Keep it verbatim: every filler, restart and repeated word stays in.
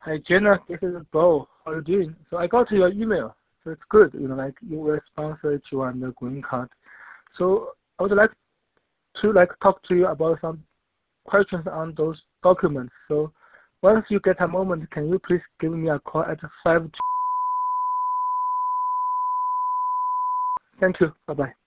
Hi Jenna, this is Bo. How are you doing? So I got your email. So it's good, you know, like you will sponsor you on the green card. So I would like to like talk to you about some questions on those documents. So once you get a moment, can you please give me a call at five? Thank you. Bye bye.